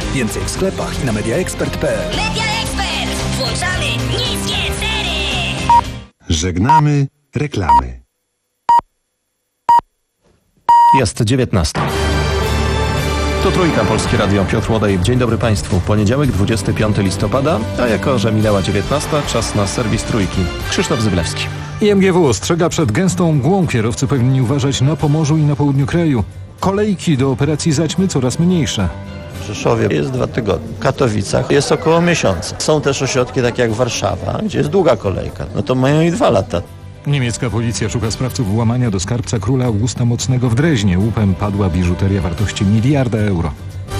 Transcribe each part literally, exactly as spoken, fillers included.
Więcej w sklepach i na media ekspert kropka pe el. MediaExpert! Włączamy niskie ceny! Żegnamy reklamy. Jest dziewiętnasta. To Trójka, Polskie Radio, Piotr Łodej. Dzień dobry Państwu. Poniedziałek, dwudziestego piątego listopada, a jako, że minęła dziewiętnasta, czas na serwis Trójki. Krzysztof Zyblewski. I M G W ostrzega przed gęstą mgłą. Kierowcy powinni uważać na Pomorzu i na południu kraju. Kolejki do operacji zaćmy coraz mniejsze. W Rzeszowie jest dwa tygodnie. W Katowicach jest około miesiąca. Są też ośrodki takie jak Warszawa, gdzie jest długa kolejka. No to mają i dwa lata. Niemiecka policja szuka sprawców włamania do skarbca króla Augusta Mocnego w Dreźnie. Łupem padła biżuteria wartości miliarda euro.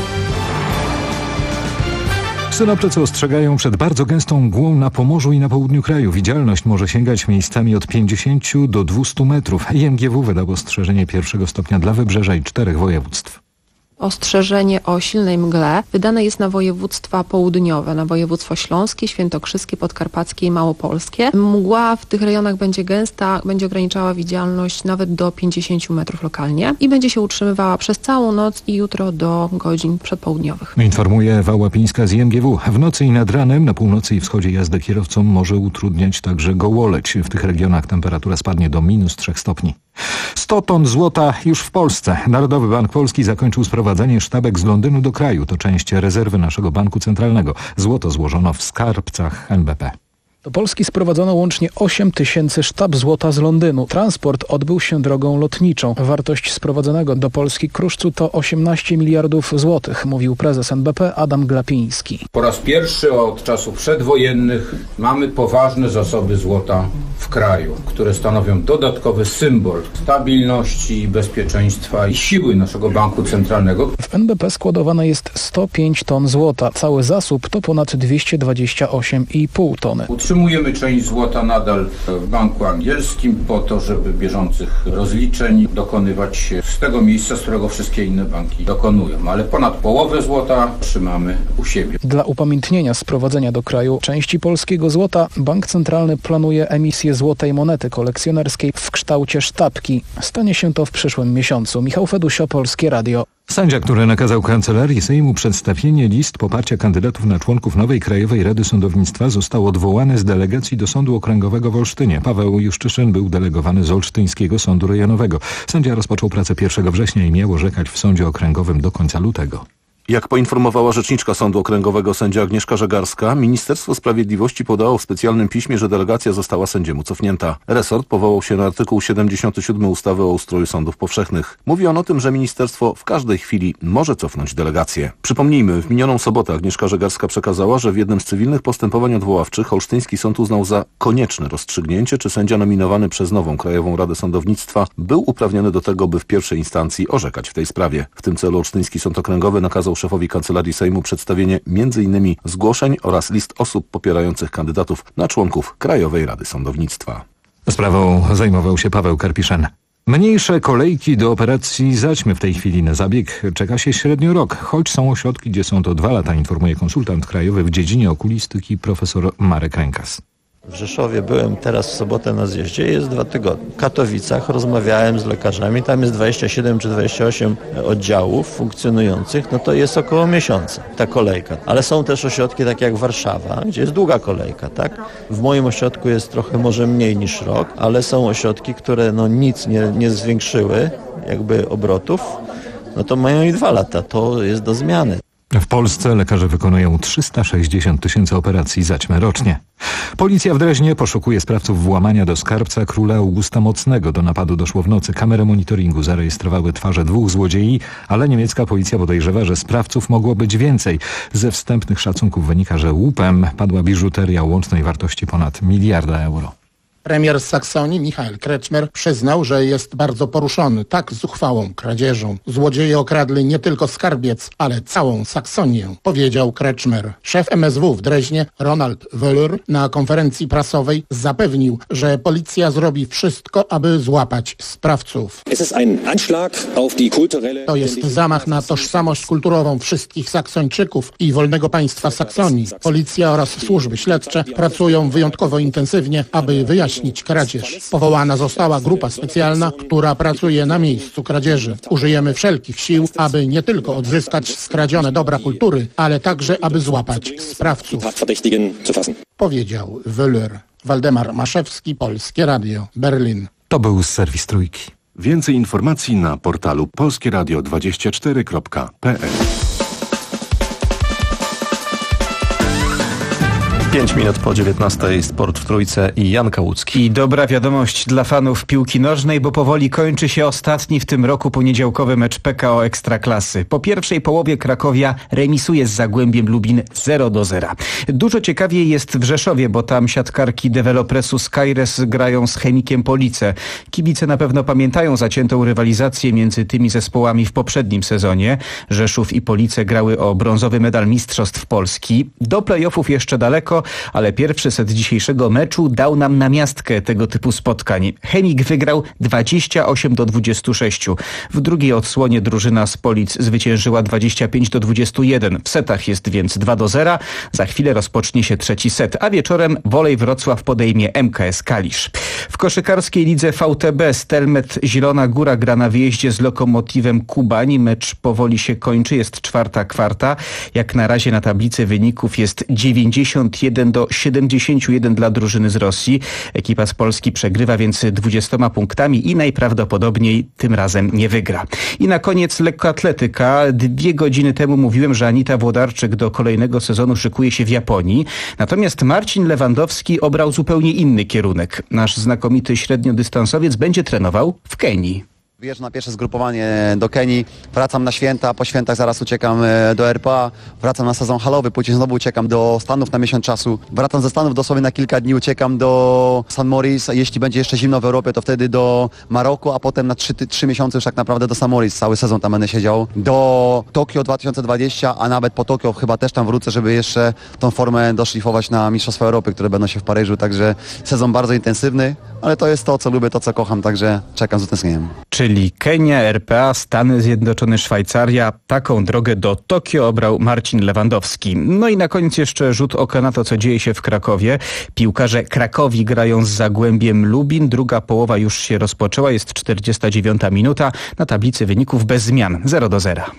Synoptycy ostrzegają przed bardzo gęstą mgłą na Pomorzu i na południu kraju. Widzialność może sięgać miejscami od pięćdziesięciu do dwustu metrów. I M G W wydał ostrzeżenie pierwszego stopnia dla Wybrzeża i czterech województw. Ostrzeżenie o silnej mgle wydane jest na województwa południowe, na województwo śląskie, świętokrzyskie, podkarpackie i małopolskie. Mgła w tych rejonach będzie gęsta, będzie ograniczała widzialność nawet do pięćdziesięciu metrów lokalnie i będzie się utrzymywała przez całą noc i jutro do godzin przedpołudniowych. Informuje Ewa Łapińska z I M G W. W nocy i nad ranem na północy i wschodzie jazdę kierowcom może utrudniać także gołoleć. W tych regionach temperatura spadnie do minus trzech stopni. sto ton złota już w Polsce. Narodowy Bank Polski zakończył sprowadzenie sztabek z Londynu do kraju. To część rezerwy naszego banku centralnego. Złoto złożono w skarbcach N B P. Do Polski sprowadzono łącznie osiem tysięcy sztab złota z Londynu. Transport odbył się drogą lotniczą. Wartość sprowadzonego do Polski kruszcu to osiemnaście miliardów złotych, mówił prezes N B P Adam Glapiński. Po raz pierwszy od czasów przedwojennych mamy poważne zasoby złota w kraju, które stanowią dodatkowy symbol stabilności, bezpieczeństwa i siły naszego banku centralnego. W N B P składowane jest sto pięć ton złota. Cały zasób to ponad dwieście dwadzieścia osiem i pół tony. Utrzymujemy część złota nadal w banku angielskim po to, żeby bieżących rozliczeń dokonywać z tego miejsca, z którego wszystkie inne banki dokonują. Ale ponad połowę złota trzymamy u siebie. Dla upamiętnienia sprowadzenia do kraju części polskiego złota Bank Centralny planuje emisję złotej monety kolekcjonerskiej w kształcie sztabki. Stanie się to w przyszłym miesiącu. Michał Fedusio, Polskie Radio. Sędzia, który nakazał Kancelarii Sejmu przedstawienie list poparcia kandydatów na członków nowej Krajowej Rady Sądownictwa, został odwołany z delegacji do Sądu Okręgowego w Olsztynie. Paweł Juszczyszyn był delegowany z Olsztyńskiego Sądu Rejonowego. Sędzia rozpoczął pracę pierwszego września i miał orzekać w Sądzie Okręgowym do końca lutego. Jak poinformowała rzeczniczka Sądu Okręgowego sędzia Agnieszka Żegarska, Ministerstwo Sprawiedliwości podało w specjalnym piśmie, że delegacja została sędziemu cofnięta. Resort powołał się na artykuł siedemdziesiąty siódmy ustawy o ustroju sądów powszechnych. Mówi on o tym, że ministerstwo w każdej chwili może cofnąć delegację. Przypomnijmy, w minioną sobotę Agnieszka Żegarska przekazała, że w jednym z cywilnych postępowań odwoławczych Olsztyński Sąd uznał za konieczne rozstrzygnięcie, czy sędzia nominowany przez nową Krajową Radę Sądownictwa był uprawniony do tego, by w pierwszej instancji orzekać w tej sprawie. W tym celu Olsztyński Sąd Okręgowy nakazał szefowi Kancelarii Sejmu przedstawienie między innymi zgłoszeń oraz list osób popierających kandydatów na członków Krajowej Rady Sądownictwa. Sprawą zajmował się Paweł Karpiszyn. Mniejsze kolejki do operacji zaćmy. W tej chwili na zabieg czeka się średnio rok, choć są ośrodki, gdzie są to dwa lata, informuje konsultant krajowy w dziedzinie okulistyki profesor Marek Rękas. W Rzeszowie byłem teraz w sobotę na zjeździe, jest dwa tygodnie. W Katowicach rozmawiałem z lekarzami, tam jest dwadzieścia siedem czy dwadzieścia osiem oddziałów funkcjonujących, no to jest około miesiąca ta kolejka. Ale są też ośrodki takie jak Warszawa, gdzie jest długa kolejka, tak? W moim ośrodku jest trochę może mniej niż rok, ale są ośrodki, które no nic nie, nie zwiększyły jakby obrotów, no to mają i dwa lata, to jest do zmiany. W Polsce lekarze wykonują trzysta sześćdziesiąt tysięcy operacji zaćmy rocznie. Policja w Dreźnie poszukuje sprawców włamania do skarbca króla Augusta Mocnego. Do napadu doszło w nocy. Kamery monitoringu zarejestrowały twarze dwóch złodziei, ale niemiecka policja podejrzewa, że sprawców mogło być więcej. Ze wstępnych szacunków wynika, że łupem padła biżuteria o łącznej wartości ponad miliarda euro. Premier z Saksonii, Michael Kretschmer, przyznał, że jest bardzo poruszony tak zuchwałą kradzieżą. Złodzieje okradli nie tylko skarbiec, ale całą Saksonię, powiedział Kretschmer. Szef M S W w Dreźnie, Ronald Wöller, na konferencji prasowej zapewnił, że policja zrobi wszystko, aby złapać sprawców. To jest zamach na tożsamość kulturową wszystkich Saksończyków i wolnego państwa Saksonii. Policja oraz służby śledcze pracują wyjątkowo intensywnie, aby wyjaśnić wyjaśnić kradzież. Powołana została grupa specjalna, która pracuje na miejscu kradzieży. Użyjemy wszelkich sił, aby nie tylko odzyskać skradzione dobra kultury, ale także, aby złapać sprawców, powiedział Wöller. Waldemar Maszewski, Polskie Radio, Berlin. To był serwis Trójki. Więcej informacji na portalu polskie radio dwadzieścia cztery kropka p l. Pięć minut po dziewiętnastej, sport w Trójce i Jan Kałucki. I dobra wiadomość dla fanów piłki nożnej, bo powoli kończy się ostatni w tym roku poniedziałkowy mecz P K O Ekstraklasy. Po pierwszej połowie Krakowia remisuje z Zagłębiem Lubin zero do zera. Dużo ciekawiej jest w Rzeszowie, bo tam siatkarki Developresu Skyres grają z Chemikiem Police. Kibice na pewno pamiętają zaciętą rywalizację między tymi zespołami w poprzednim sezonie. Rzeszów i Police grały o brązowy medal Mistrzostw Polski. Do play-offów jeszcze daleko, ale pierwszy set dzisiejszego meczu dał nam namiastkę tego typu spotkań. Chemik wygrał dwadzieścia osiem do dwudziestu sześciu. W drugiej odsłonie drużyna z Polic zwyciężyła dwadzieścia pięć do dwudziestu jeden. W setach jest więc dwa do zera. Za chwilę rozpocznie się trzeci set, a wieczorem Wolej Wrocław podejmie M K S Kalisz. W koszykarskiej lidze V T B Stelmet Zielona Góra gra na wyjeździe z Lokomotywem Kubań. Mecz powoli się kończy, jest czwarta kwarta. Jak na razie na tablicy wyników jest dziewięćdziesiąt jeden do siedemdziesięciu jeden dla drużyny z Rosji. Ekipa z Polski przegrywa więc dwudziestoma punktami i najprawdopodobniej tym razem nie wygra. I na koniec lekkoatletyka. Dwie godziny temu mówiłem, że Anita Włodarczyk do kolejnego sezonu szykuje się w Japonii. Natomiast Marcin Lewandowski obrał zupełnie inny kierunek. Nasz znakomity średniodystansowiec będzie trenował w Kenii. Wyjeżdżam na pierwsze zgrupowanie do Kenii, wracam na święta, po świętach zaraz uciekam do R P A, wracam na sezon halowy, później znowu uciekam do Stanów na miesiąc czasu, wracam ze Stanów dosłownie na kilka dni, uciekam do Saint Moritz, jeśli będzie jeszcze zimno w Europie, to wtedy do Maroku, a potem na trzy, trzy miesiące już tak naprawdę do Saint Moritz, cały sezon tam będę siedział, do Tokio dwa tysiące dwudziestego, a nawet po Tokio chyba też tam wrócę, żeby jeszcze tą formę doszlifować na Mistrzostwa Europy, które będą się w Paryżu, także sezon bardzo intensywny, ale to jest to, co lubię, to, co kocham, także czekam z utęsknieniem. Czyli Kenia, R P A, Stany Zjednoczone, Szwajcaria. Taką drogę do Tokio obrał Marcin Lewandowski. No i na koniec jeszcze rzut oka na to, co dzieje się w Krakowie. Piłkarze Krakowi grają z Zagłębiem Lubin. Druga połowa już się rozpoczęła. Jest czterdziesta dziewiąta minuta. Na tablicy wyników bez zmian. zero do zera.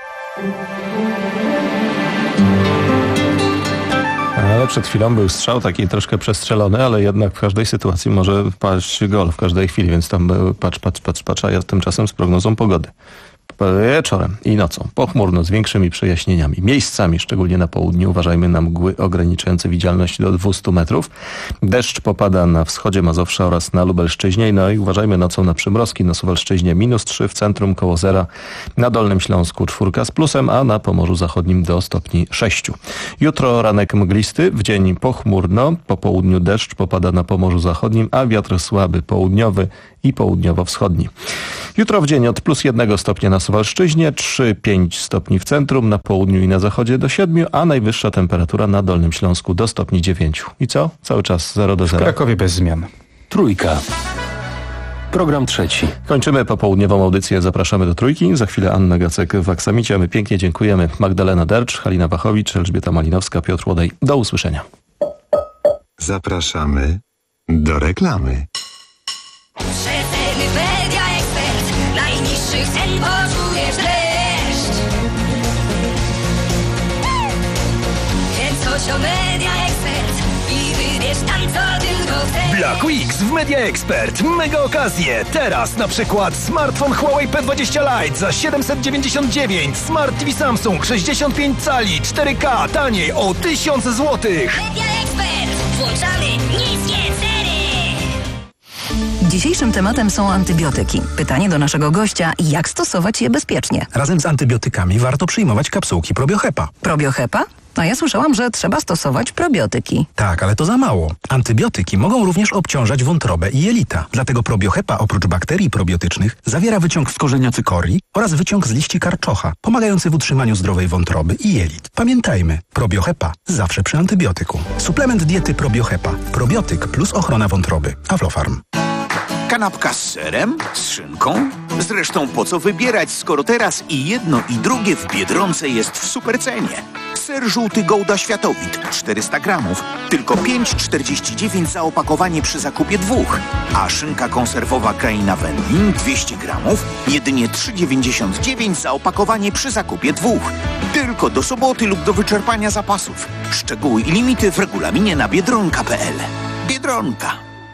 Ale przed chwilą był strzał taki troszkę przestrzelony, ale jednak w każdej sytuacji może paść gol w każdej chwili, więc tam patrz, patrz, patrz, patrz, a ja tymczasem z prognozą pogody. Wieczorem i nocą pochmurno z większymi przejaśnieniami. Miejscami, szczególnie na południu, uważajmy na mgły ograniczające widzialność do dwustu metrów. Deszcz popada na wschodzie Mazowsza oraz na Lubelszczyźnie. No i uważajmy nocą na przymrozki. Na Suwalszczyźnie minus trzy, w centrum koło zera. Na Dolnym Śląsku czwórka z plusem, a na Pomorzu Zachodnim do stopni sześciu. Jutro ranek mglisty, w dzień pochmurno. Po południu deszcz popada na Pomorzu Zachodnim, a wiatr słaby południowy i południowo-wschodni. Jutro w dzień od plus jednego stopnia na Suwalszczyźnie, trzy pięć stopni w centrum, na południu i na zachodzie do siedmiu, a najwyższa temperatura na Dolnym Śląsku do stopni dziewięciu. I co? Cały czas zero do zera. W Krakowie bez zmian. Trójka. Program trzeci. Kończymy popołudniową audycję. Zapraszamy do Trójki. Za chwilę Anna Gacek w Aksamicie. My pięknie dziękujemy. Magdalena Dercz, Halina Wachowicz, Elżbieta Malinowska, Piotr Łodej. Do usłyszenia. Zapraszamy do reklamy. Rzetelny Media Ekspert, najniższych cen poczujesz dreszcz. Kręć o Media Ekspert i wybierz tam, co tylko chcesz. Black Weeks w Media Expert. Mega okazje. Teraz na przykład smartfon Huawei P dwadzieścia Lite za siedemset dziewięćdziesiąt dziewięć. Smart T V Samsung sześćdziesiąt pięć cali cztery K taniej o tysiąc złotych. Media Ekspert, włączamy niskie ceny. Dzisiejszym tematem są antybiotyki. Pytanie do naszego gościa, jak stosować je bezpiecznie? Razem z antybiotykami warto przyjmować kapsułki Probiohepa. Probiohepa? A ja słyszałam, że trzeba stosować probiotyki. Tak, ale to za mało. Antybiotyki mogą również obciążać wątrobę i jelita. Dlatego Probiohepa oprócz bakterii probiotycznych zawiera wyciąg z korzenia cykorii oraz wyciąg z liści karczocha, pomagający w utrzymaniu zdrowej wątroby i jelit. Pamiętajmy, Probiohepa zawsze przy antybiotyku. Suplement diety Probiohepa. Probiotyk plus ochrona wątroby. Aflofarm. Kanapka z serem? Z szynką? Zresztą po co wybierać, skoro teraz i jedno i drugie w Biedronce jest w supercenie? Ser żółty Gouda Światowit czterysta gramów. Tylko pięć czterdzieści dziewięć za opakowanie przy zakupie dwóch. A szynka konserwowa Kraina Wędlin dwieście gramów. Jedynie trzy dziewięćdziesiąt dziewięć za opakowanie przy zakupie dwóch. Tylko do soboty lub do wyczerpania zapasów. Szczegóły i limity w regulaminie na biedronka kropka pe el. Biedronka.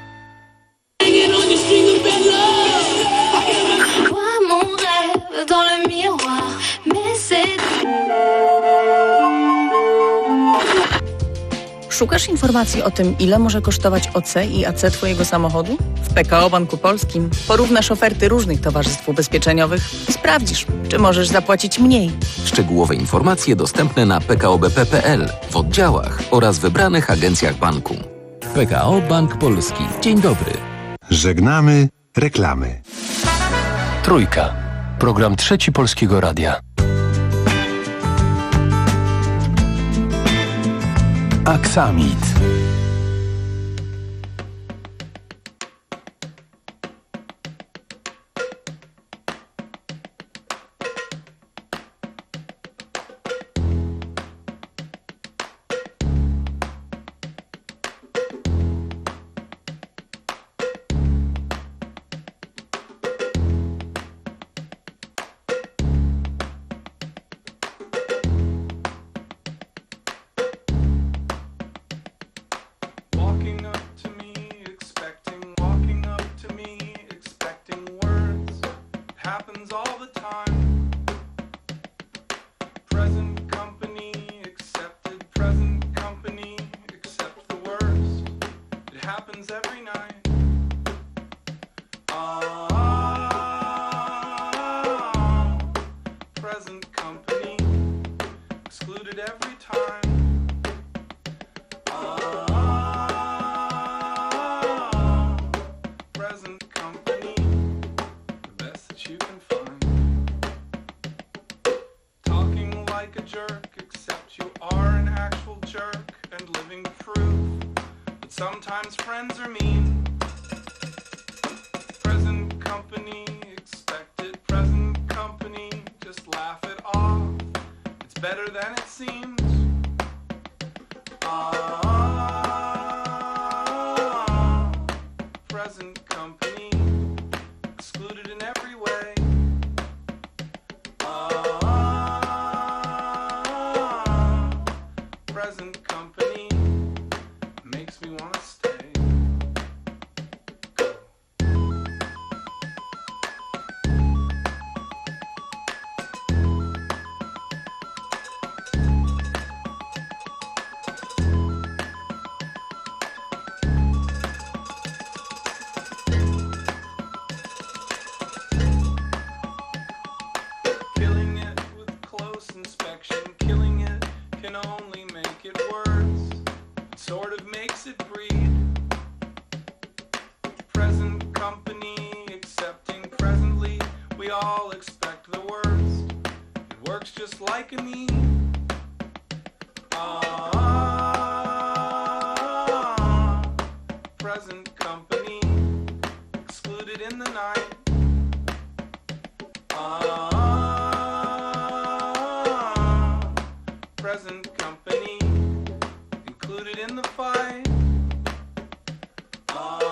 Szukasz informacji o tym, ile może kosztować O C i A C twojego samochodu? W P K O Banku Polskim porównasz oferty różnych towarzystw ubezpieczeniowych i sprawdzisz, czy możesz zapłacić mniej. Szczegółowe informacje dostępne na pe ka o be pe kropka pe el, w oddziałach oraz wybranych agencjach banku. P K O Bank Polski. Dzień dobry. Żegnamy reklamy. Trójka. Program Trzeci Polskiego Radia. Aksamit. Sometimes friends are mean. Present company, expected present company. Just laugh it off. It's better than it seems. Ah, present company, excluded in every way. Ah, present company makes me want to stay. Killing it with close inspection, killing it can only make it worse. It sort of makes it breed. Present company accepting presently, we all expect the worst. It works just like a need. Ah, present company excluded in the night. Ah, present company included in the fight. Ah,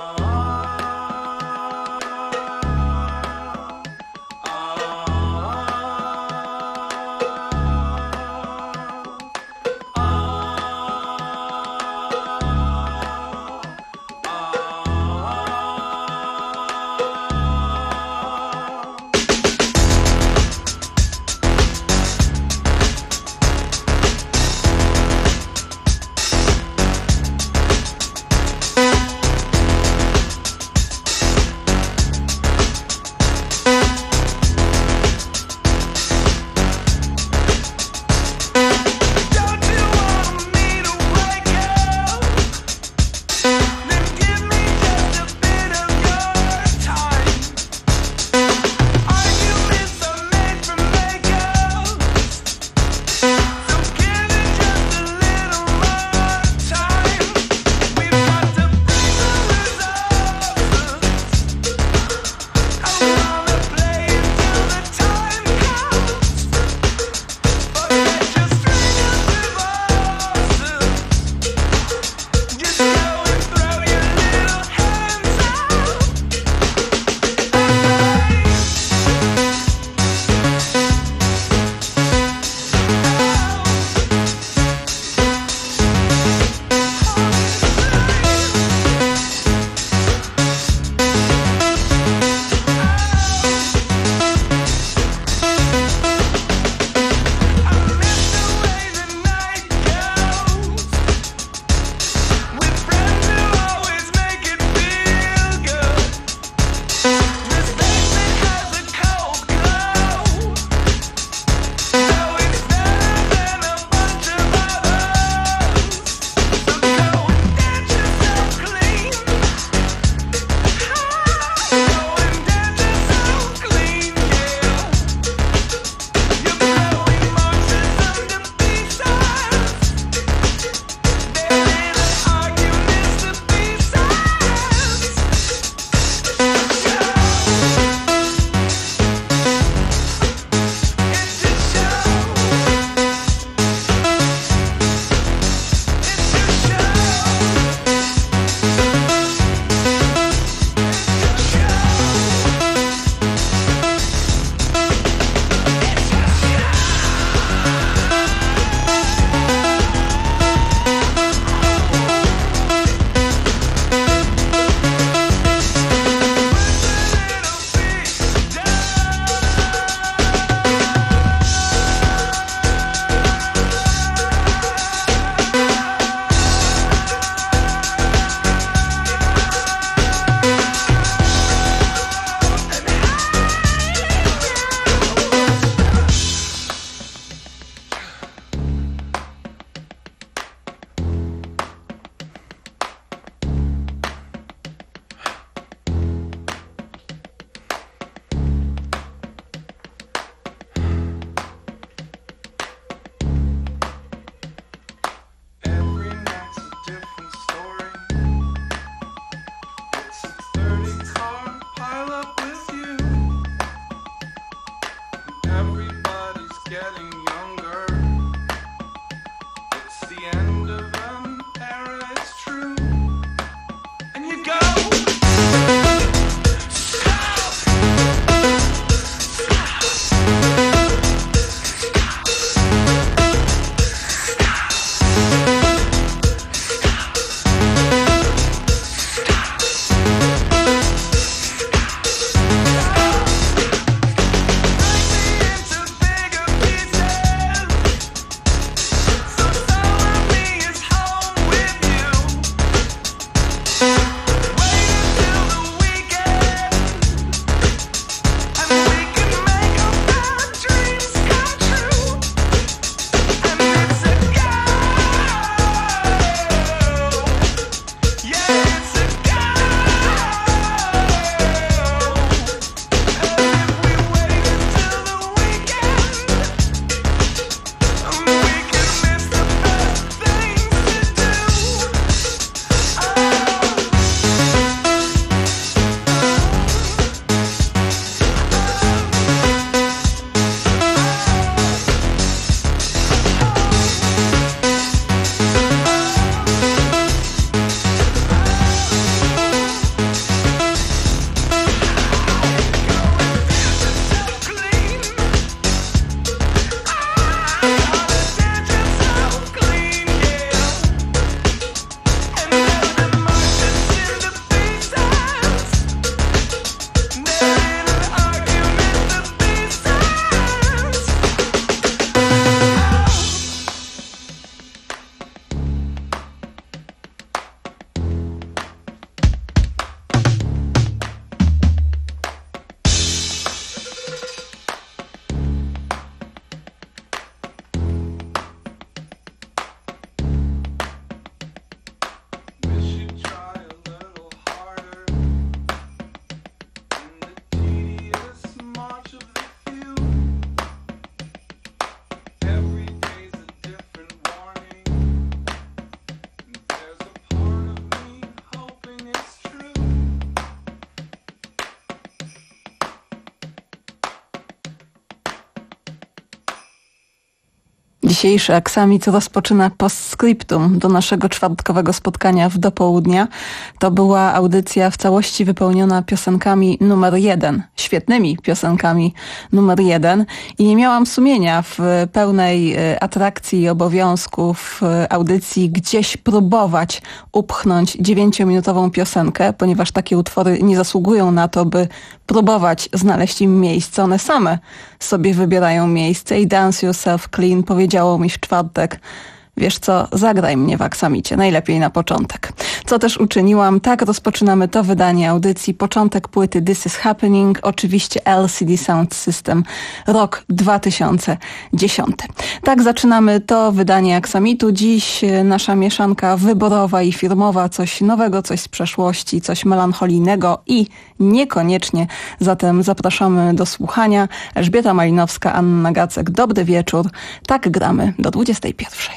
Dzisiejszy Aksamit rozpoczyna postscriptum do naszego czwartkowego spotkania w dopołudnia. To była audycja w całości wypełniona piosenkami numer jeden, świetnymi piosenkami numer jeden i nie miałam sumienia w pełnej atrakcji i obowiązków audycji gdzieś próbować upchnąć dziewięciominutową piosenkę, ponieważ takie utwory nie zasługują na to, by próbować znaleźć im miejsce. One same sobie wybierają miejsce i Dance Yourself Clean powiedziało mi w czwartek: wiesz co, zagraj mnie w Aksamicie, najlepiej na początek. Co też uczyniłam, tak rozpoczynamy to wydanie audycji, początek płyty This Is Happening, oczywiście L C D Sound System, rok dwa tysiące dziesiąty. Tak zaczynamy to wydanie Aksamitu. Dziś nasza mieszanka wyborowa i firmowa, coś nowego, coś z przeszłości, coś melancholijnego i niekoniecznie. Zatem zapraszamy do słuchania. Elżbieta Malinowska, Anna Gacek, dobry wieczór. Tak gramy do dwudziestej pierwszej.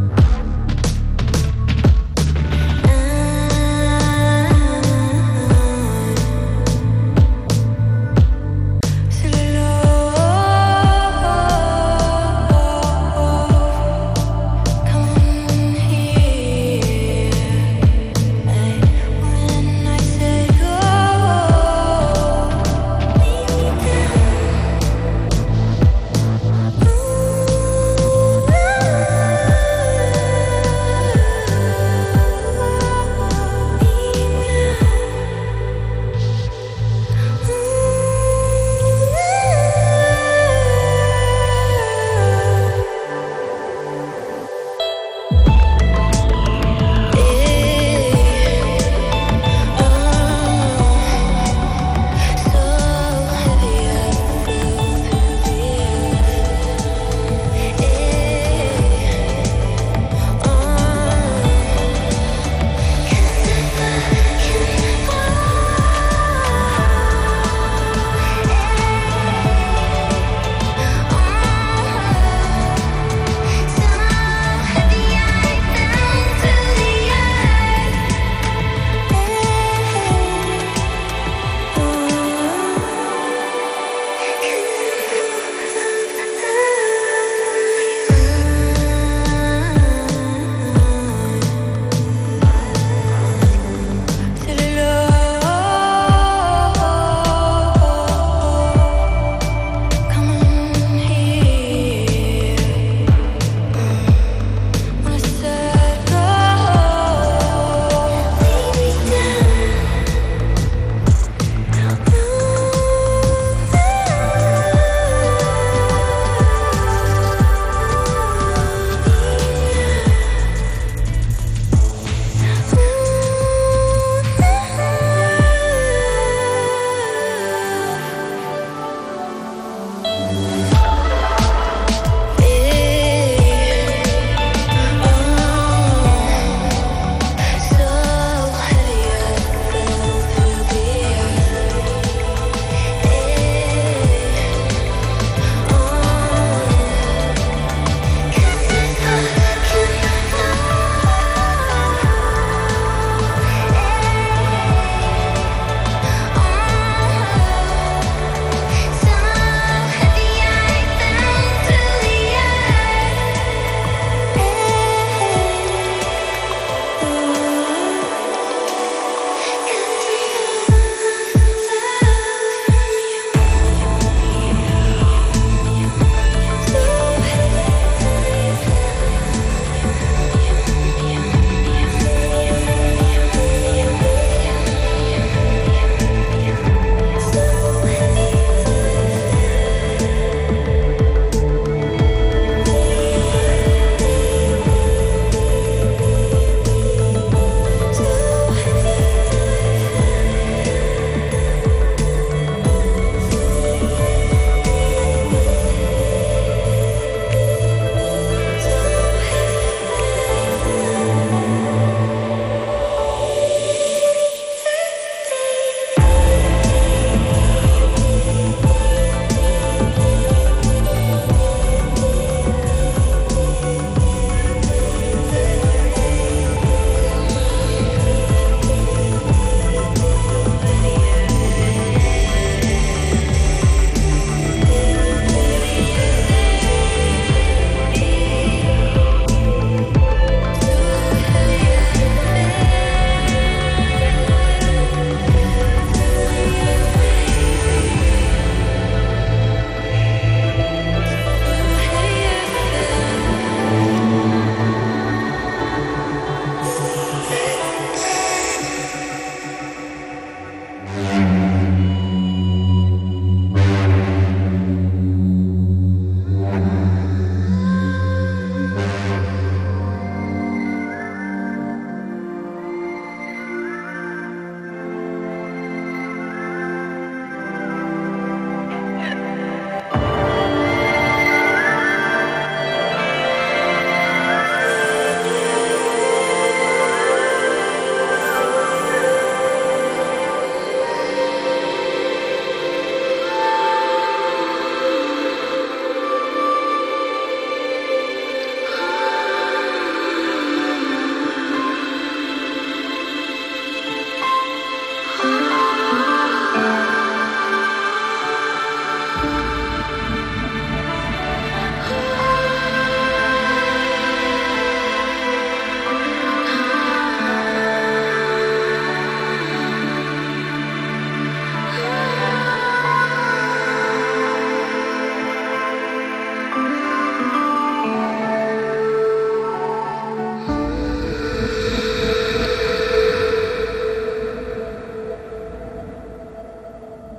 I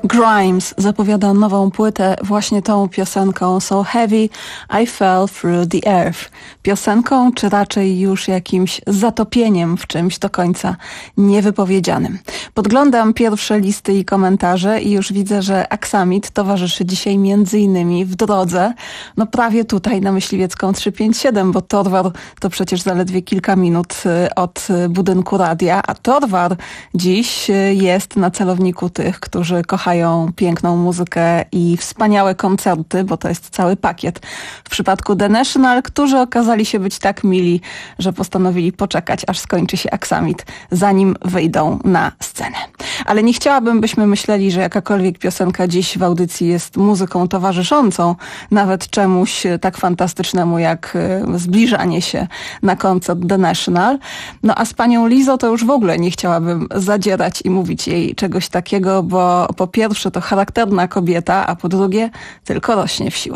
Grimes zapowiada nową płytę właśnie tą piosenką So Heavy I Fell Through the Earth. Piosenką, czy raczej już jakimś zatopieniem w czymś do końca niewypowiedzianym. Podglądam pierwsze listy i komentarze i już widzę, że Aksamit towarzyszy dzisiaj między innymi w drodze, no prawie tutaj na Myśliwiecką trzysta pięćdziesiąt siedem, bo Torwar to przecież zaledwie kilka minut od budynku radia, a Torwar dziś jest na celowniku tych, którzy kochają piękną muzykę i wspaniałe koncerty, bo to jest cały pakiet. W przypadku The National, którzy okazali się być tak mili, że postanowili poczekać, aż skończy się Aksamit, zanim wyjdą na scenę. Ale nie chciałabym, byśmy myśleli, że jakakolwiek piosenka dziś w audycji jest muzyką towarzyszącą, nawet czemuś tak fantastycznemu jak zbliżanie się na koncert The National. No a z panią Lizzo to już w ogóle nie chciałabym zadzierać i mówić jej czegoś takiego, bo po pierwsze to charakterna kobieta, a po drugie tylko rośnie w siłę.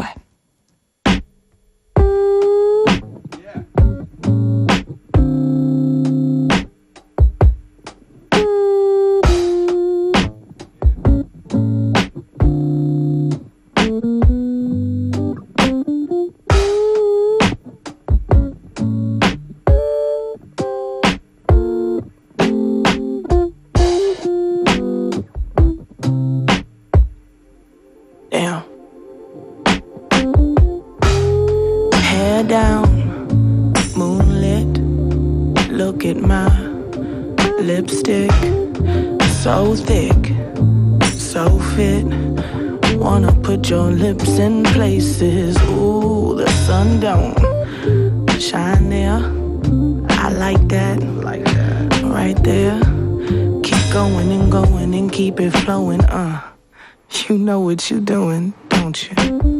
Lipstick, so thick, so fit. Wanna put your lips in places. Ooh, the sun don't shine there. I like that, like that, right there. Keep going and going and keep it flowing. Uh, you know what you're doing, don't you?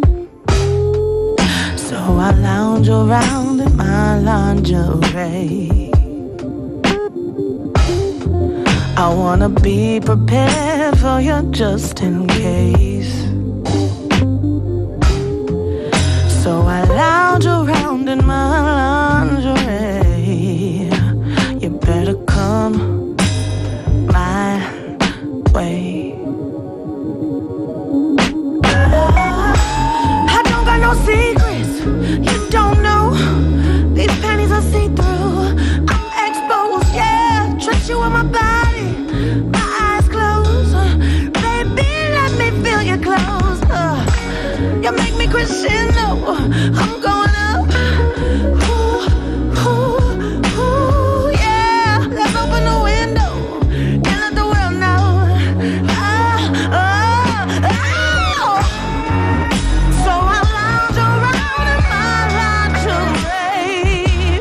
So I lounge around in my lingerie. I wanna be prepared for you just in case. So I lounge around in my lingerie. You better come my way. I don't got no secrets, you don't know. These panties are see-through. I'm exposed, yeah. Trust you with my body. You make me crescendo. I'm going up. Ooh, ooh, ooh, yeah. Let's open the window and let the world know. Ah, ah, ah. So I lounge around in my lingerie.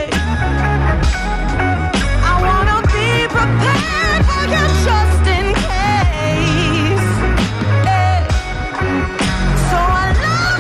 I wanna be prepared for you just in case. So I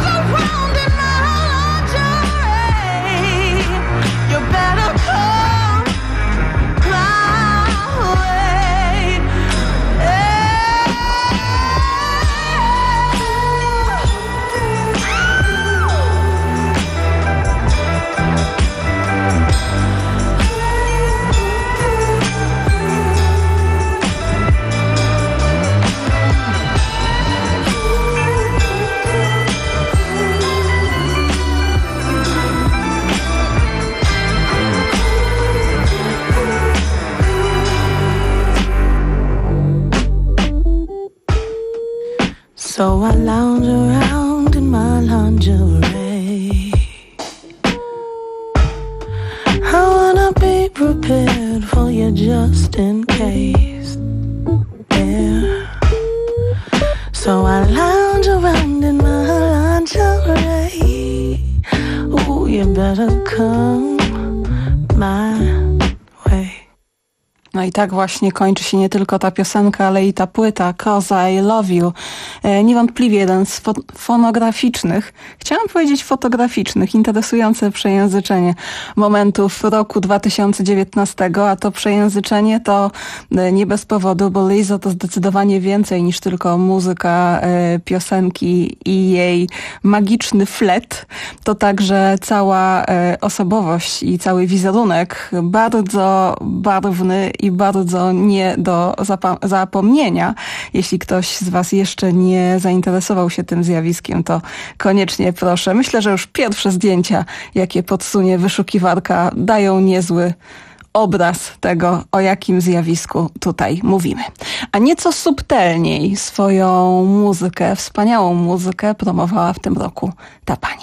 So I lounge around in my lingerie. I wanna be prepared for you just in case. Yeah. So I lounge around in my lingerie. Ooh, you better come my way. No i tak właśnie kończy się nie tylko ta piosenka, ale i ta płyta Cause I Love You. E, niewątpliwie jeden z fo- fonograficznych, chciałam powiedzieć fotograficznych, interesujące przejęzyczenie momentów roku dwa tysiące dziewiętnastego, a to przejęzyczenie to e, nie bez powodu, bo Lizzo to zdecydowanie więcej niż tylko muzyka e, piosenki i jej magiczny flet. To także cała e, osobowość i cały wizerunek bardzo barwny i i bardzo nie do zapa- zapomnienia. Jeśli ktoś z was jeszcze nie zainteresował się tym zjawiskiem, to koniecznie proszę. Myślę, że już pierwsze zdjęcia, jakie podsunie wyszukiwarka, dają niezły obraz tego, o jakim zjawisku tutaj mówimy. A nieco subtelniej swoją muzykę, wspaniałą muzykę promowała w tym roku ta pani.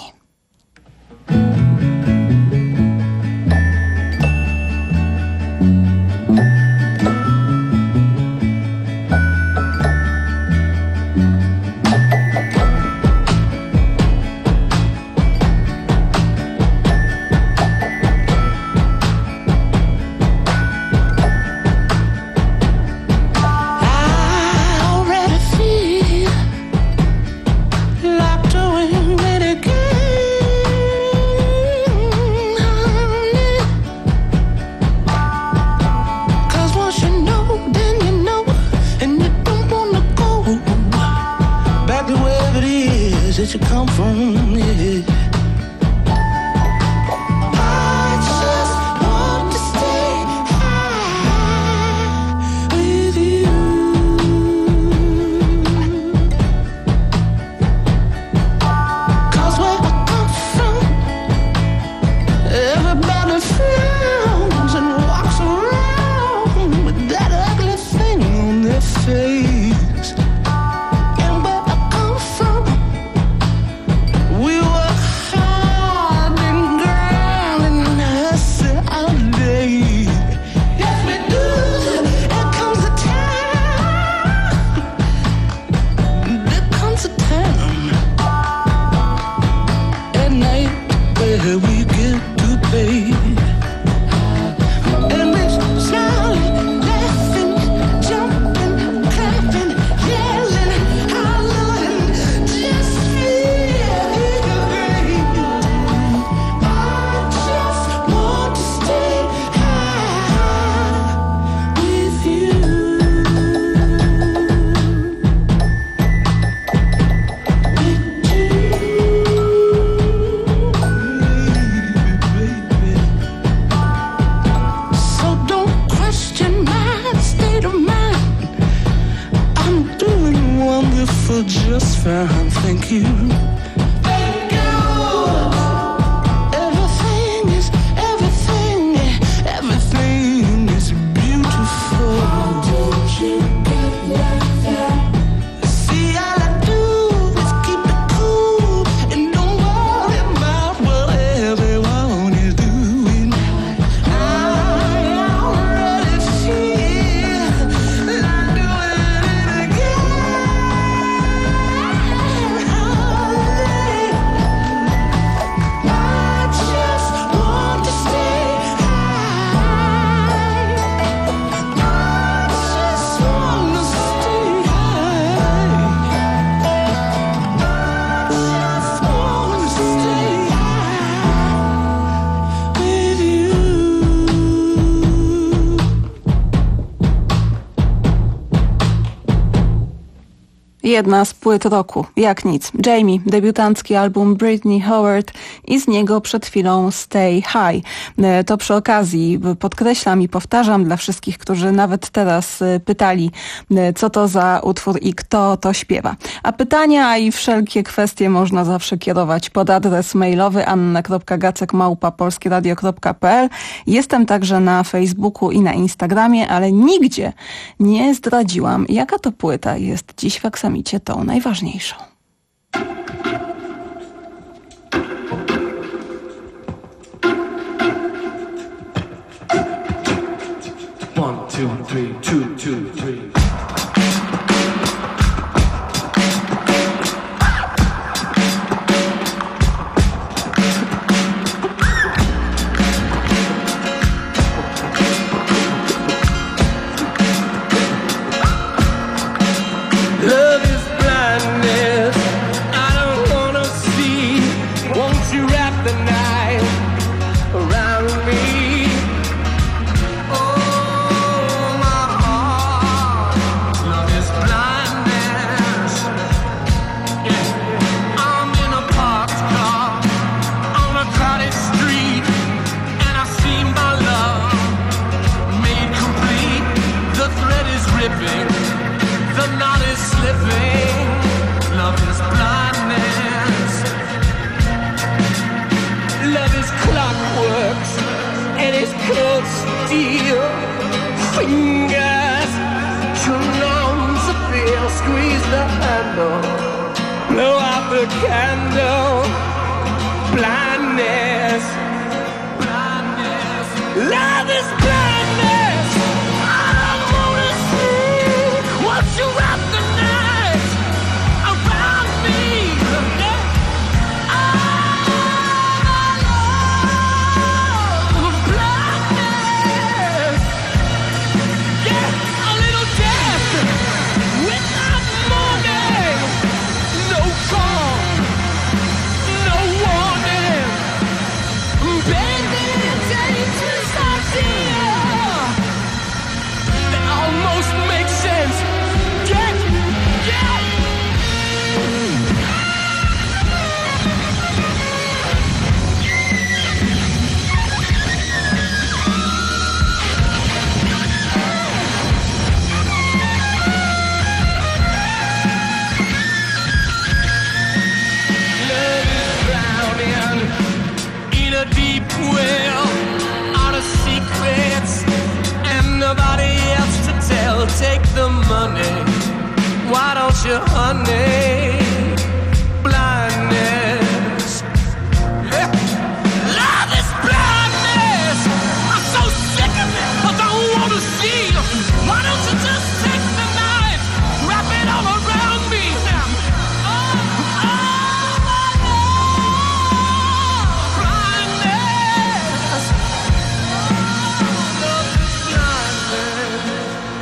That you come from, yeah. I just want to stay high with you. 'Cause where I come from, everybody frowns and walks around with that ugly thing on their face. We get to pay. And we're smiling, laughing, jumping, clapping, yelling, hollering, just feel great. I just want to stay high with you. Just fine, thank you. Thank you. Everything is, everything, everything is beautiful. How did you get like that? See, all I do is keep it cool and don't worry about what everyone is doing. I already feel like doing it again. Jedna z płyt roku, jak nic. Jamie, debiutancki album Britney Howard i z niego przed chwilą Stay High. To przy okazji podkreślam i powtarzam dla wszystkich, którzy nawet teraz pytali, co to za utwór i kto to śpiewa. A pytania i wszelkie kwestie można zawsze kierować pod adres mailowy anna kropka gacek małpa polskieradio kropka p l. Jestem także na Facebooku i na Instagramie, ale nigdzie nie zdradziłam, jaka to płyta jest dziś w Aksamicie tą najważniejszą. One, two, three, two, two, three. Love is blindness, I don't wanna see. Won't you wrap the night around me? Oh, my heart squeeze the handle, blow out the candle. Blindness, blindness, love is blindness. I wanna see what you wrap the night around me. Take the money, why don't you, honey? Blindness, yeah. Love is blindness. I'm so sick of it, I don't want to see. Why don't you just take the knife, wrap it all around me now? Oh, oh, my love, blindness. Love is blindness.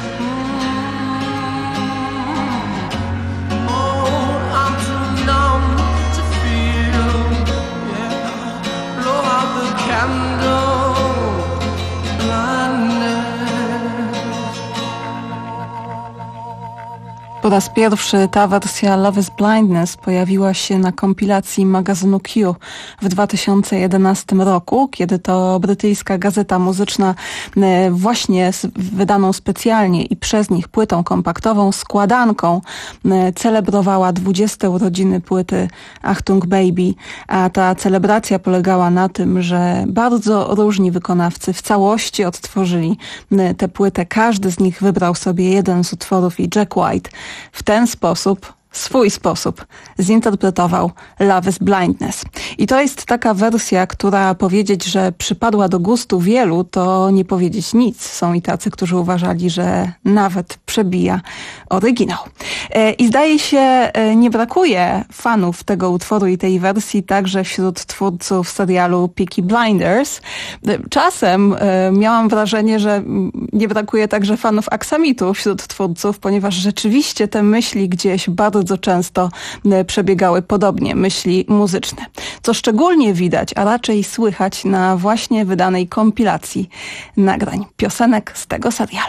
Po raz pierwszy ta wersja Love is Blindness pojawiła się na kompilacji magazynu Q w dwa tysiące jedenastym roku, kiedy to brytyjska gazeta muzyczna właśnie z wydaną specjalnie i przez nich płytą kompaktową składanką celebrowała dwudzieste urodziny płyty Achtung Baby, a ta celebracja polegała na tym, że bardzo różni wykonawcy w całości odtworzyli tę płytę. Każdy z nich wybrał sobie jeden z utworów i Jack White w ten sposób, swój sposób zinterpretował Love is Blindness. I to jest taka wersja, która powiedzieć, że przypadła do gustu wielu, to nie powiedzieć nic. Są i tacy, którzy uważali, że nawet przebija oryginał. I zdaje się, nie brakuje fanów tego utworu i tej wersji także wśród twórców serialu Peaky Blinders. Czasem miałam wrażenie, że nie brakuje także fanów aksamitu wśród twórców, ponieważ rzeczywiście te myśli gdzieś bardzo często przebiegały podobnie, myśli muzyczne. Co szczególnie widać, a raczej słychać na właśnie wydanej kompilacji nagrań piosenek z tego serialu.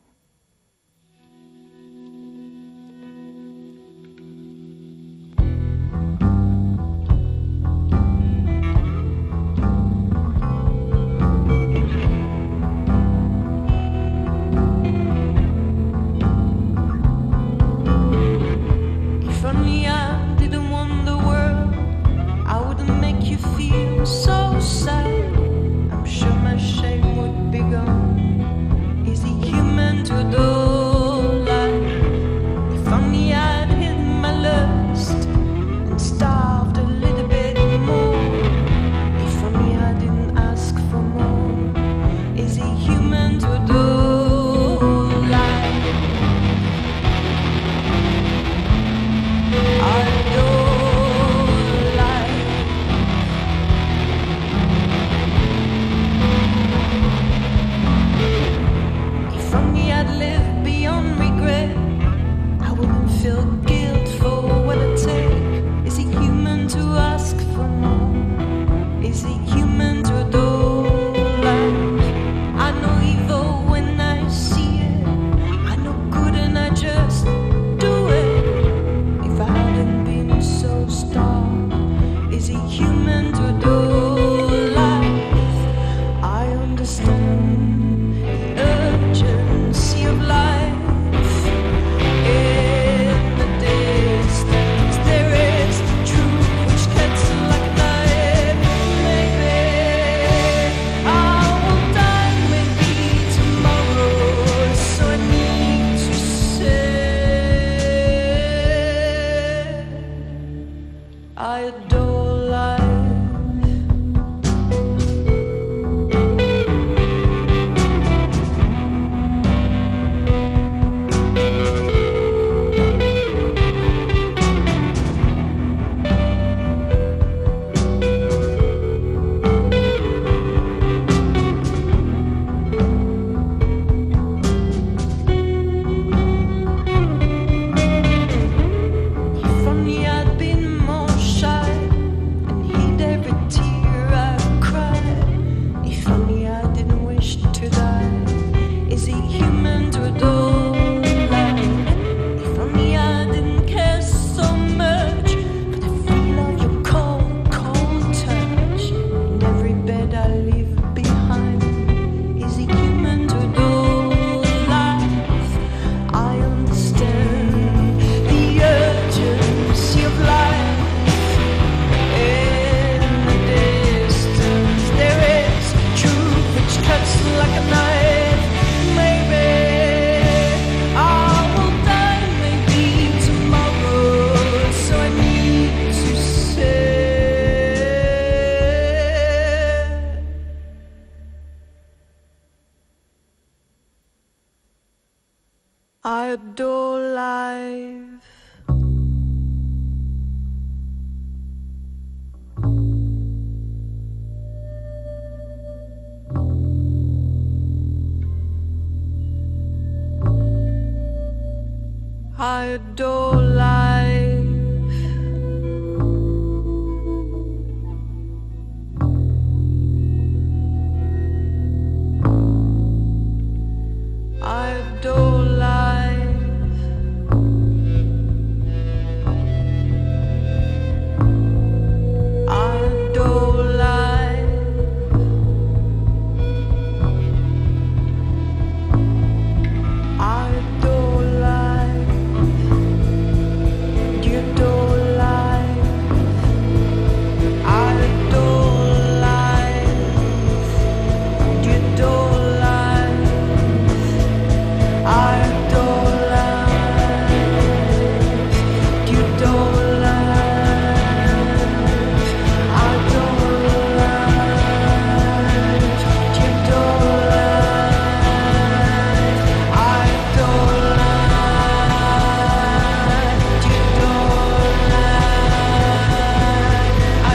So sad, I'm sure my shame would be gone. Is he human? life. I adore life. I adore life. I adore life. I adore life. You adore life. I adore life. You adore life. I adore life. You adore life. I adore life. You adore life. I adore life. You adore life. I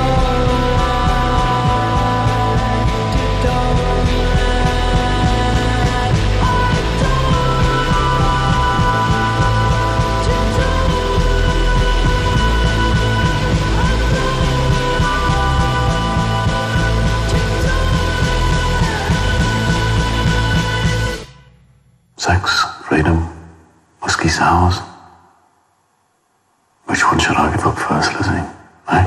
Sex, freedom, whiskey sours. Which one shall I give up first, Lizzie? Eh?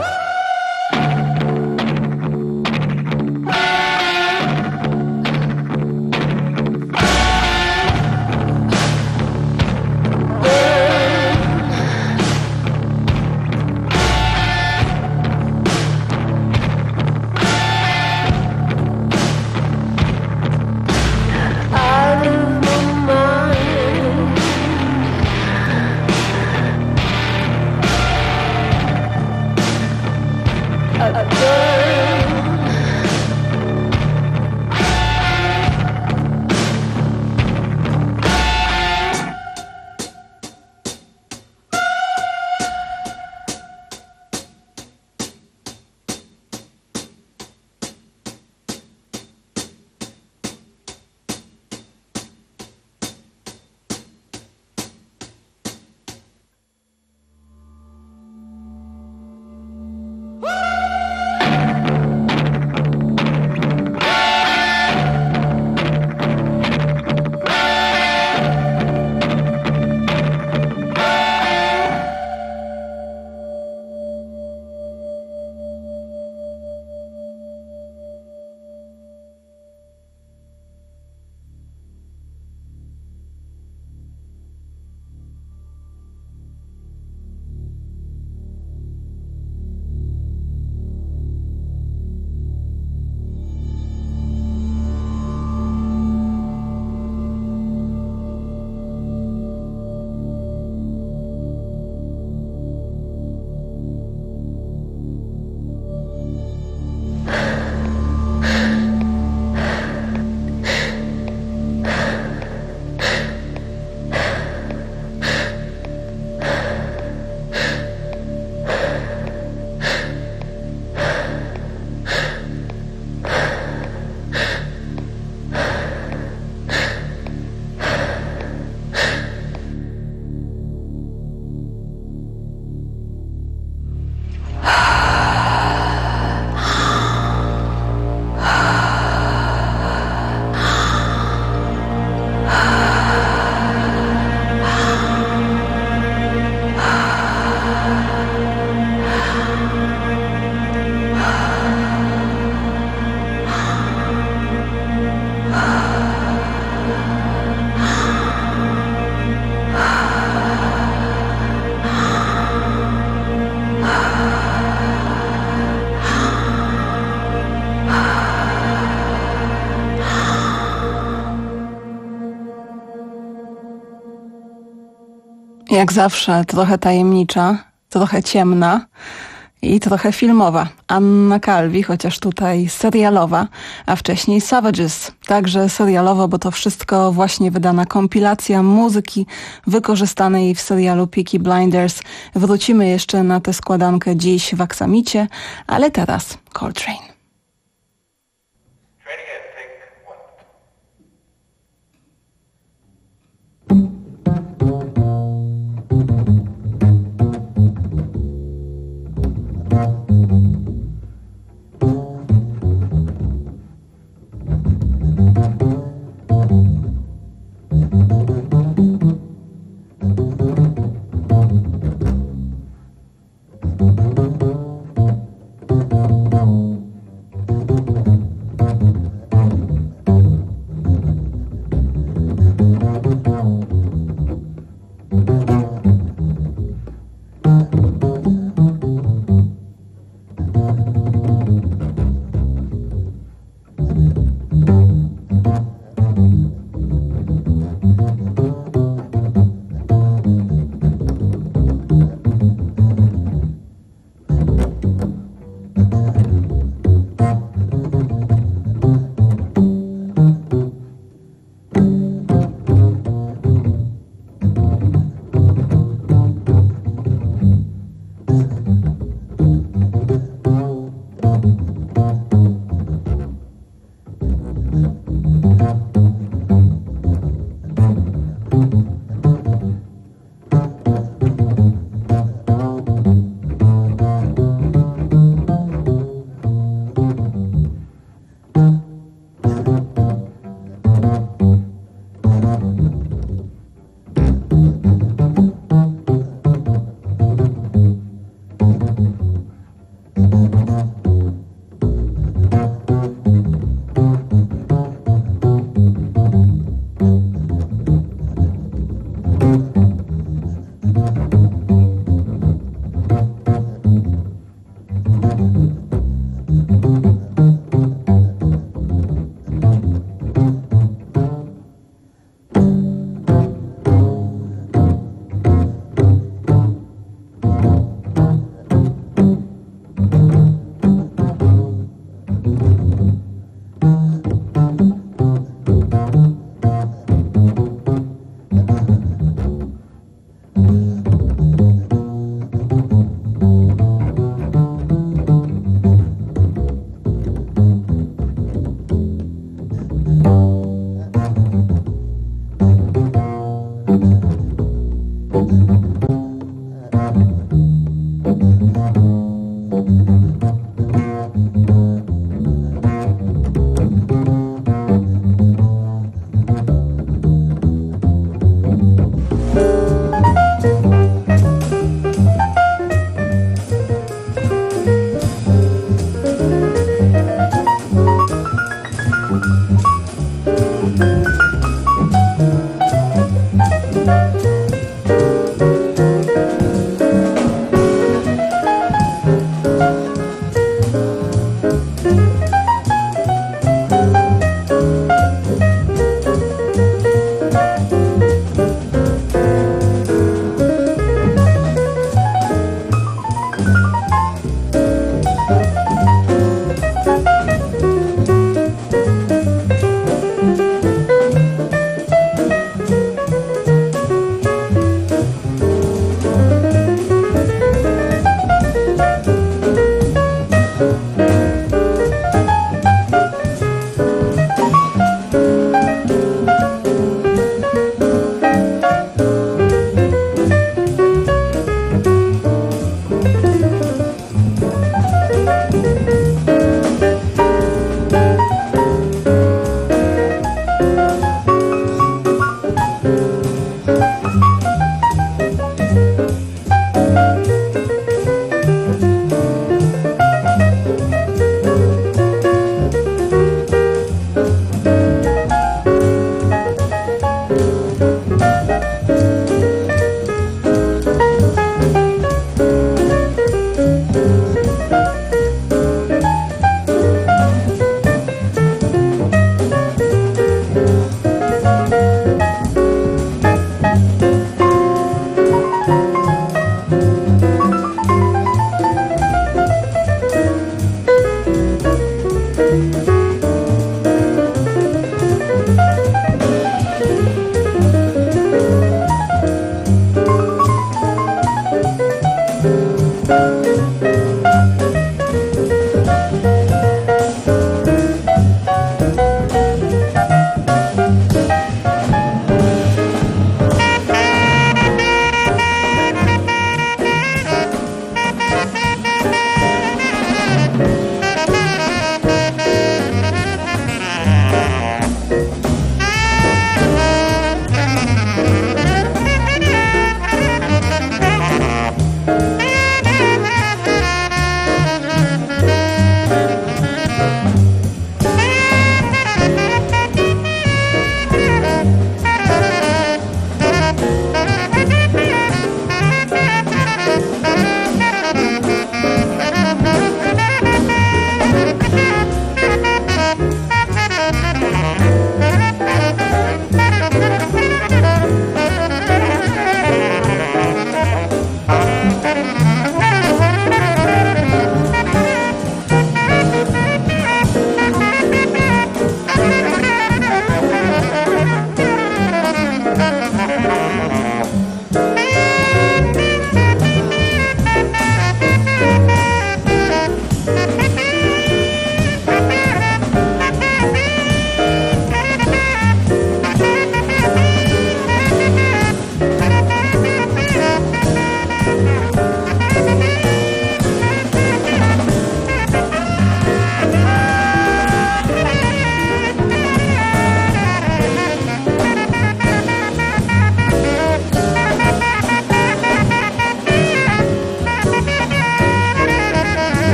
Jak zawsze trochę tajemnicza, trochę ciemna i trochę filmowa. Anna Calvi, chociaż tutaj serialowa, a wcześniej Savages. Także serialowo, bo to wszystko właśnie wydana kompilacja muzyki wykorzystanej w serialu Peaky Blinders. Wrócimy jeszcze na tę składankę dziś w Aksamicie, ale teraz Coltrane.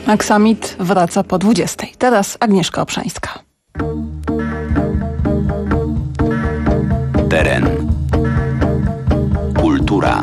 Aksamit wraca po dwudziestej. Teraz Agnieszka Obszańska. Teren. Kultura.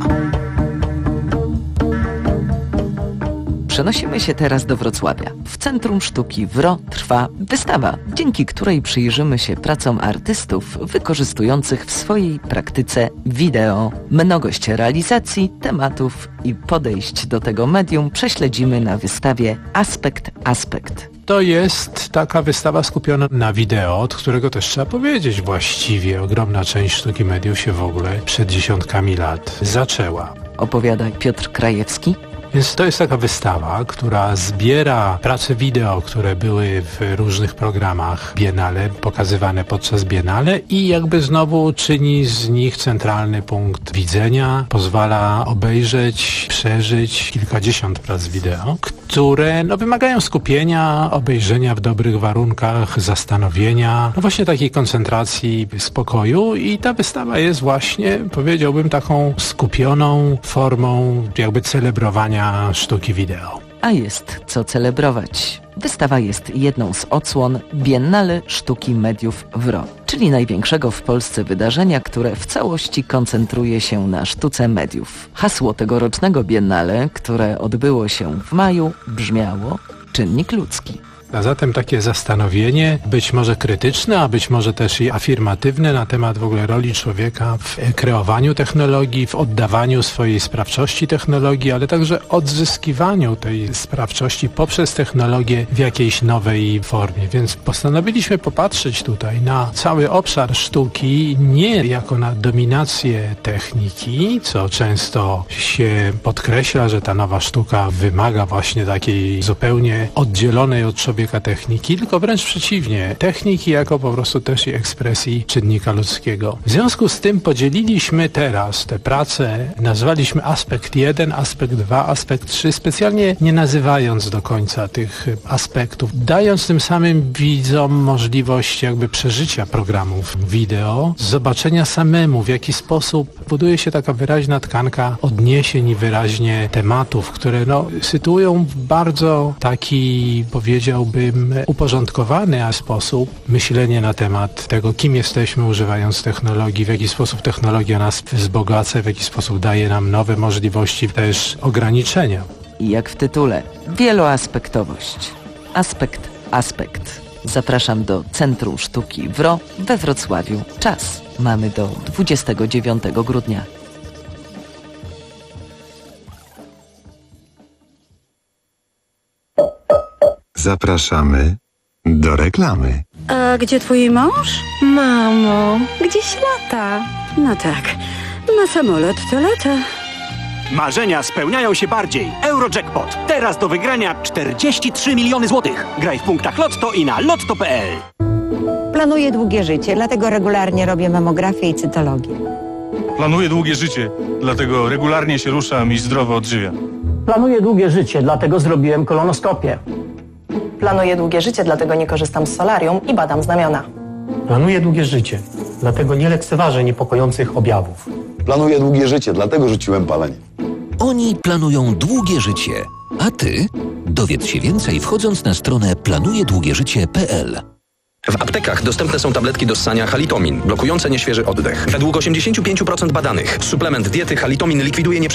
Przenosimy się teraz do Wrocławia. W Centrum Sztuki W R O trwa wystawa, dzięki której przyjrzymy się pracom artystów wykorzystujących w swojej praktyce wideo. Mnogość realizacji, tematów i podejść do tego medium prześledzimy na wystawie Aspekt Aspekt. To jest taka wystawa skupiona na wideo, od którego też trzeba powiedzieć właściwie ogromna część sztuki mediów się w ogóle przed dziesiątkami lat zaczęła. Opowiada Piotr Krajewski. Więc to jest taka wystawa, która zbiera prace wideo, które były w różnych programach Biennale, pokazywane podczas Biennale i jakby znowu czyni z nich centralny punkt widzenia, pozwala obejrzeć, przeżyć kilkadziesiąt prac wideo, które no, wymagają skupienia, obejrzenia w dobrych warunkach, zastanowienia, no właśnie takiej koncentracji, spokoju i ta wystawa jest właśnie, powiedziałbym, taką skupioną formą jakby celebrowania sztuki wideo. A jest co celebrować. Wystawa jest jedną z odsłon Biennale Sztuki Mediów w R O, czyli największego w Polsce wydarzenia, które w całości koncentruje się na sztuce mediów. Hasło tegorocznego Biennale, które odbyło się w maju, brzmiało czynnik ludzki. A zatem takie zastanowienie, być może krytyczne, a być może też i afirmatywne na temat w ogóle roli człowieka w kreowaniu technologii, w oddawaniu swojej sprawczości technologii, ale także odzyskiwaniu tej sprawczości poprzez technologię w jakiejś nowej formie. Więc postanowiliśmy popatrzeć tutaj na cały obszar sztuki nie jako na dominację techniki, co często się podkreśla, że ta nowa sztuka wymaga właśnie takiej zupełnie oddzielonej od człowieka techniki, tylko wręcz przeciwnie, techniki jako po prostu też i ekspresji czynnika ludzkiego. W związku z tym podzieliliśmy teraz te prace, nazwaliśmy aspekt jeden, aspekt dwa, aspekt trzy, specjalnie nie nazywając do końca tych aspektów, dając tym samym widzom możliwość jakby przeżycia programów wideo, zobaczenia samemu, w jaki sposób buduje się taka wyraźna tkanka odniesień i wyraźnie tematów, które no, sytuują w bardzo taki, powiedziałbym, uporządkowany sposób myślenie na temat tego, kim jesteśmy używając technologii, w jaki sposób technologia nas wzbogaca, w jaki sposób daje nam nowe możliwości, też ograniczenia. I jak w tytule, wieloaspektowość. Aspekt, aspekt. Zapraszam do Centrum Sztuki w R O we Wrocławiu. Czas mamy do dwudziestego dziewiątego grudnia. Zapraszamy do reklamy. A gdzie twój mąż? Mamo, gdzieś lata. No tak, ma samolot, to lata. Marzenia spełniają się bardziej. Eurojackpot. Teraz do wygrania czterdzieści trzy miliony złotych. Graj w punktach Lotto i na lotto kropka pe el. Planuję długie życie, dlatego regularnie robię mamografię i cytologię. Planuję długie życie, dlatego regularnie się ruszam i zdrowo odżywiam. Planuję długie życie, dlatego zrobiłem kolonoskopię. Planuję długie życie, dlatego nie korzystam z solarium i badam znamiona. Planuję długie życie, dlatego nie lekceważę niepokojących objawów. Planuję długie życie, dlatego rzuciłem palenie. Oni planują długie życie, a ty dowiedz się więcej wchodząc na stronę planuje długie życie kropka pe el. W aptekach dostępne są tabletki do ssania Halitomin, blokujące nieświeży oddech. Według osiemdziesiąt pięć procent badanych suplement diety Halitomin likwiduje nieprzyjemne